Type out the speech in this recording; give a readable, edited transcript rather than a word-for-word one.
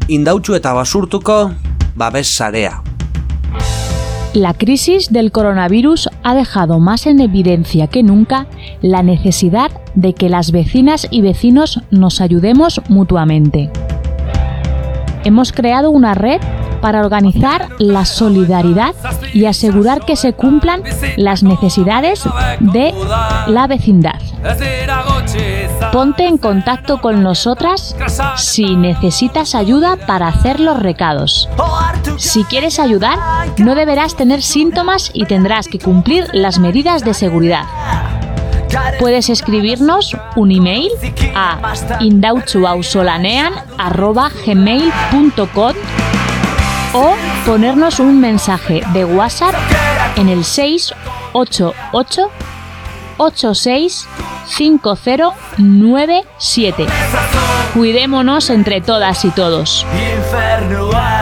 indautxu eta basurtuko babes sarea. La crisis del coronavirus ha dejado más en evidencia que nunca la necesidad de que las vecinas y vecinos nos ayudemos mutuamente. Hemos creado una red para organizar la solidaridad y asegurar que se cumplan las necesidades de la vecindad. Ponte en contacto con nosotras si necesitas ayuda para hacer los recados. Si quieres ayudar, no deberás tener síntomas y tendrás que cumplir las medidas de seguridad. Puedes escribirnos un email a indautxuausolanean@gmail.com o ponernos un mensaje de WhatsApp en el 688 865097. Cuidémonos entre todas y todos.